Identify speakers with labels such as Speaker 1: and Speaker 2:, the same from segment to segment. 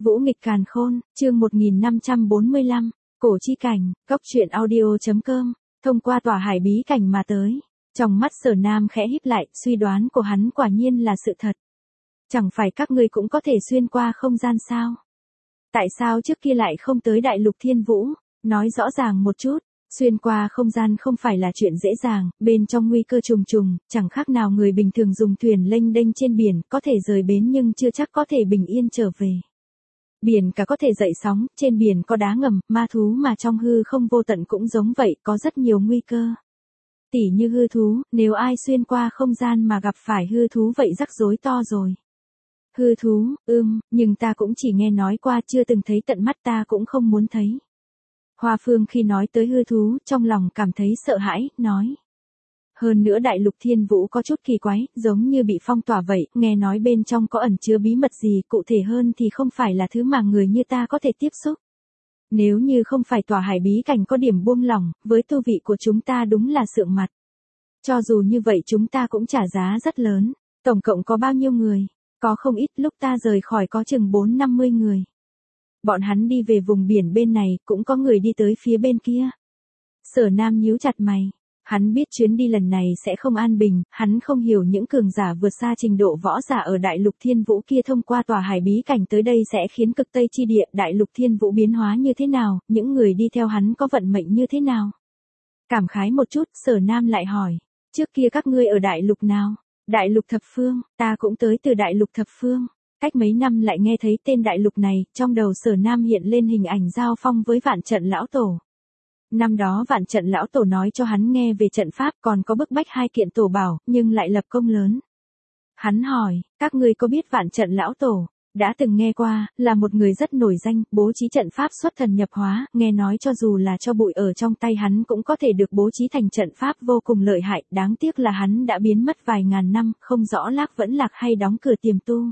Speaker 1: Vũ nghịch càn khôn, chương 1545, cổ chi cảnh, cốc truyện audio.com, thông qua tòa hải bí cảnh mà tới. Trong mắt Sở Nam khẽ híp lại, suy đoán của hắn quả nhiên là sự thật. Chẳng phải các ngươi cũng có thể xuyên qua không gian sao? Tại sao trước kia lại không tới đại lục Thiên Vũ? Nói rõ ràng một chút. Xuyên qua không gian không phải là chuyện dễ dàng, bên trong nguy cơ trùng trùng, chẳng khác nào người bình thường dùng thuyền lênh đênh trên biển, có thể rời bến nhưng chưa chắc có thể bình yên trở về. Biển cả có thể dậy sóng, trên biển có đá ngầm, ma thú mà trong hư không vô tận cũng giống vậy, có rất nhiều nguy cơ. Tỉ như hư thú, nếu ai xuyên qua không gian mà gặp phải hư thú vậy rắc rối to rồi. Hư thú, nhưng ta cũng chỉ nghe nói qua chưa từng thấy tận mắt ta cũng không muốn thấy. Hoa Phương khi nói tới hư thú, trong lòng cảm thấy sợ hãi, nói. Hơn nữa đại lục Thiên Vũ có chút kỳ quái, giống như bị phong tỏa vậy, nghe nói bên trong có ẩn chứa bí mật gì, cụ thể hơn thì không phải là thứ mà người như ta có thể tiếp xúc. Nếu như không phải tòa hải bí cảnh có điểm buông lỏng, với tu vị của chúng ta đúng là sượng mặt. Cho dù như vậy chúng ta cũng trả giá rất lớn. Tổng cộng có bao nhiêu người? Có không ít, lúc ta rời khỏi có chừng 4-50 người. Bọn hắn đi về vùng biển bên này, cũng có người đi tới phía bên kia. Sở Nam nhíu chặt mày. Hắn biết chuyến đi lần này sẽ không an bình, hắn không hiểu những cường giả vượt xa trình độ võ giả ở đại lục Thiên Vũ kia thông qua tòa hải bí cảnh tới đây sẽ khiến cực Tây chi địa đại lục Thiên Vũ biến hóa như thế nào, những người đi theo hắn có vận mệnh như thế nào. Cảm khái một chút, Sở Nam lại hỏi, trước kia các ngươi ở đại lục nào? Đại lục thập phương, ta cũng tới từ đại lục thập phương. Cách mấy năm lại nghe thấy tên đại lục này, trong đầu Sở Nam hiện lên hình ảnh giao phong với Vạn Trận Lão Tổ. Năm đó Vạn Trận Lão Tổ nói cho hắn nghe về trận pháp còn có bức bách 2 kiện tổ bảo, nhưng lại lập công lớn. Hắn hỏi, các ngươi có biết Vạn Trận Lão Tổ? Đã từng nghe qua, là một người rất nổi danh, bố trí trận pháp xuất thần nhập hóa, nghe nói cho dù là cho bụi ở trong tay hắn cũng có thể được bố trí thành trận pháp vô cùng lợi hại, đáng tiếc là hắn đã biến mất vài ngàn năm, không rõ lạc vẫn lạc hay đóng cửa tiềm tu.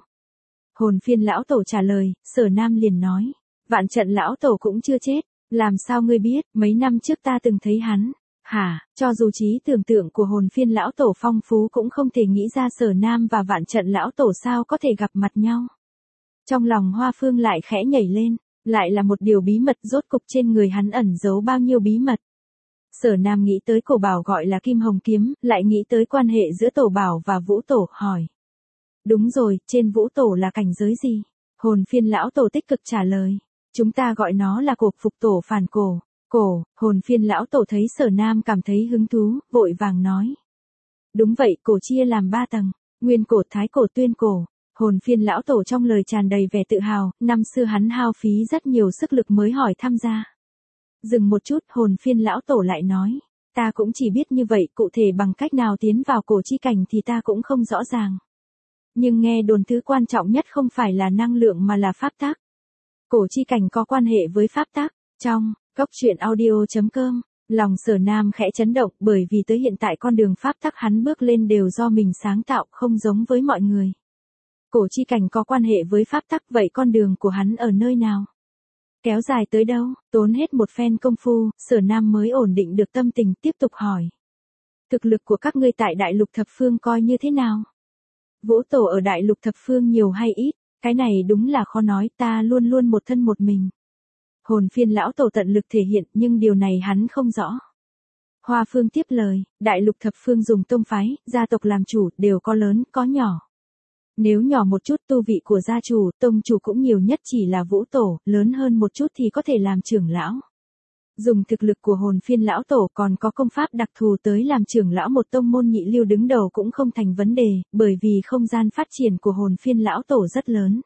Speaker 1: Hồn Phiên Lão Tổ trả lời, Sở Nam liền nói, Vạn Trận Lão Tổ cũng chưa chết, làm sao ngươi biết, mấy năm trước ta từng thấy hắn. Hả, cho dù trí tưởng tượng của Hồn Phiên Lão Tổ phong phú cũng không thể nghĩ ra Sở Nam và Vạn Trận Lão Tổ sao có thể gặp mặt nhau. Trong lòng Hoa Phương lại khẽ nhảy lên, lại là một điều bí mật, rốt cục trên người hắn ẩn giấu bao nhiêu bí mật. Sở Nam nghĩ tới cổ bảo gọi là Kim Hồng Kiếm, lại nghĩ tới quan hệ giữa Tổ Bảo và Vũ Tổ, hỏi. Đúng rồi, trên Vũ Tổ là cảnh giới gì? Hồn Phiên Lão Tổ tích cực trả lời. Chúng ta gọi nó là cổ phục tổ phản cổ. Hồn Phiên Lão Tổ thấy Sở Nam cảm thấy hứng thú, vội vàng nói. Đúng vậy, cổ chia làm 3 tầng, nguyên cổ, thái cổ, tuyên cổ. Hồn Phiên Lão Tổ trong lời tràn đầy vẻ tự hào, năm xưa hắn hao phí rất nhiều sức lực mới hỏi tham gia. Dừng một chút, Hồn Phiên Lão Tổ lại nói. Ta cũng chỉ biết như vậy, cụ thể bằng cách nào tiến vào cổ chi cảnh thì ta cũng không rõ ràng. Nhưng nghe đồn thứ quan trọng nhất không phải là năng lượng mà là pháp tắc. Cổ chi cảnh có quan hệ với pháp tắc. Trong cốc truyện audio.com, lòng Sở Nam khẽ chấn động bởi vì tới hiện tại con đường pháp tắc hắn bước lên đều do mình sáng tạo, không giống với mọi người. Cổ chi cảnh có quan hệ với pháp tắc, vậy con đường của hắn ở nơi nào? Kéo dài tới đâu? Tốn hết một phen công phu, Sở Nam mới ổn định được tâm tình, tiếp tục hỏi. Thực lực của các ngươi tại đại lục thập phương coi như thế nào? Vũ Tổ ở đại lục thập phương nhiều hay ít? Cái này đúng là khó nói, ta luôn luôn một thân một mình. Hồn Phiên Lão Tổ tận lực thể hiện, nhưng điều này hắn không rõ. Hoa Phương tiếp lời, đại lục thập phương dùng tông phái, gia tộc làm chủ, đều có lớn, có nhỏ. Nếu nhỏ một chút tu vị của gia chủ, tông chủ cũng nhiều nhất chỉ là Vũ Tổ, lớn hơn một chút thì có thể làm trưởng lão. Dùng thực lực của Hồn Phiên Lão Tổ còn có công pháp đặc thù tới làm trưởng lão một tông môn nhị lưu đứng đầu cũng không thành vấn đề, bởi vì không gian phát triển của Hồn Phiên Lão Tổ rất lớn.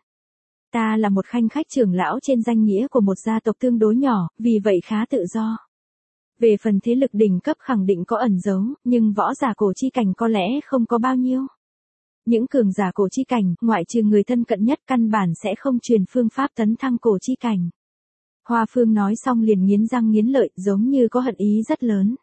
Speaker 1: Ta là một khanh khách trưởng lão trên danh nghĩa của một gia tộc tương đối nhỏ, vì vậy khá tự do. Về phần thế lực đỉnh cấp khẳng định có ẩn giấu, nhưng võ giả cổ chi cảnh có lẽ không có bao nhiêu. Những cường giả cổ chi cảnh, ngoại trừ người thân cận nhất căn bản sẽ không truyền phương pháp tấn thăng cổ chi cảnh. Hoa Phương nói xong liền nghiến răng nghiến lợi, giống như có hận ý rất lớn.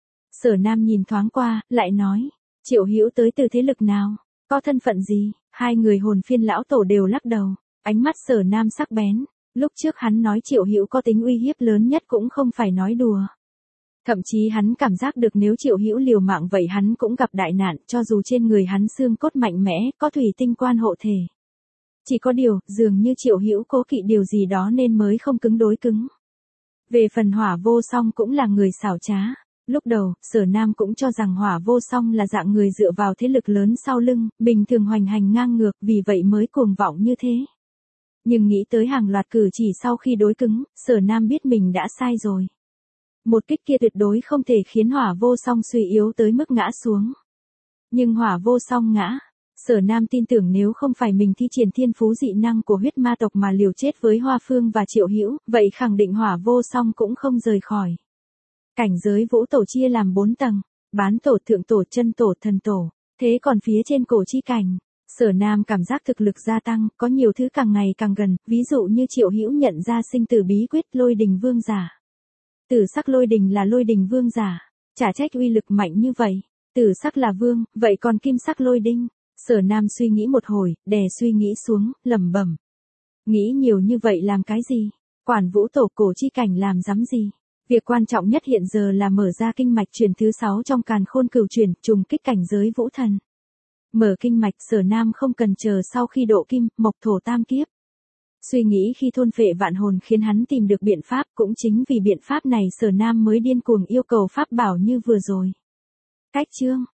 Speaker 1: Sở Nam nhìn thoáng qua, lại nói, Triệu Hữu tới từ thế lực nào, có thân phận gì? Hai người Hồn Phiên Lão Tổ đều lắc đầu, ánh mắt Sở Nam sắc bén. Lúc trước hắn nói Triệu Hữu có tính uy hiếp lớn nhất cũng không phải nói đùa. Thậm chí hắn cảm giác được nếu Triệu Hữu liều mạng vậy hắn cũng gặp đại nạn, cho dù trên người hắn xương cốt mạnh mẽ, có thủy tinh quan hộ thể. Chỉ có điều, dường như Triệu Hữu cố kỵ điều gì đó nên mới không cứng đối cứng. Về phần Hỏa Vô Song cũng là người xảo trá. Lúc đầu, Sở Nam cũng cho rằng Hỏa Vô Song là dạng người dựa vào thế lực lớn sau lưng, bình thường hoành hành ngang ngược, vì vậy mới cuồng vọng như thế. Nhưng nghĩ tới hàng loạt cử chỉ sau khi đối cứng, Sở Nam biết mình đã sai rồi. Một kích kia tuyệt đối không thể khiến Hỏa Vô Song suy yếu tới mức ngã xuống. Nhưng Hỏa Vô Song ngã. Sở Nam tin tưởng nếu không phải mình thi triển thiên phú dị năng của huyết ma tộc mà liều chết với Hoa Phương và Triệu Hữu, vậy khẳng định Hỏa Vô Song cũng không rời khỏi. Cảnh giới vũ tổ chia làm 4 tầng, bán tổ, thượng tổ, chân tổ, thần tổ. Thế còn phía trên cổ chi cảnh, Sở Nam cảm giác thực lực gia tăng, có nhiều thứ càng ngày càng gần, ví dụ như Triệu Hữu nhận ra sinh tử bí quyết lôi đình vương giả. Tử sắc lôi đình là lôi đình vương giả, chả trách uy lực mạnh như vậy. Tử sắc là vương, vậy còn kim sắc lôi đinh. Sở Nam suy nghĩ một hồi, đè suy nghĩ xuống, lẩm bẩm. Nghĩ nhiều như vậy làm cái gì? Quản vũ tổ cổ chi cảnh làm dám gì? Việc quan trọng nhất hiện giờ là mở ra kinh mạch truyền thứ 6 trong càn khôn cửu truyền, trùng kích cảnh giới vũ thần. Mở kinh mạch, Sở Nam không cần chờ sau khi độ kim, mộc thổ tam kiếp. Suy nghĩ khi thôn phệ vạn hồn khiến hắn tìm được biện pháp, cũng chính vì biện pháp này Sở Nam mới điên cuồng yêu cầu pháp bảo như vừa rồi. Cách chương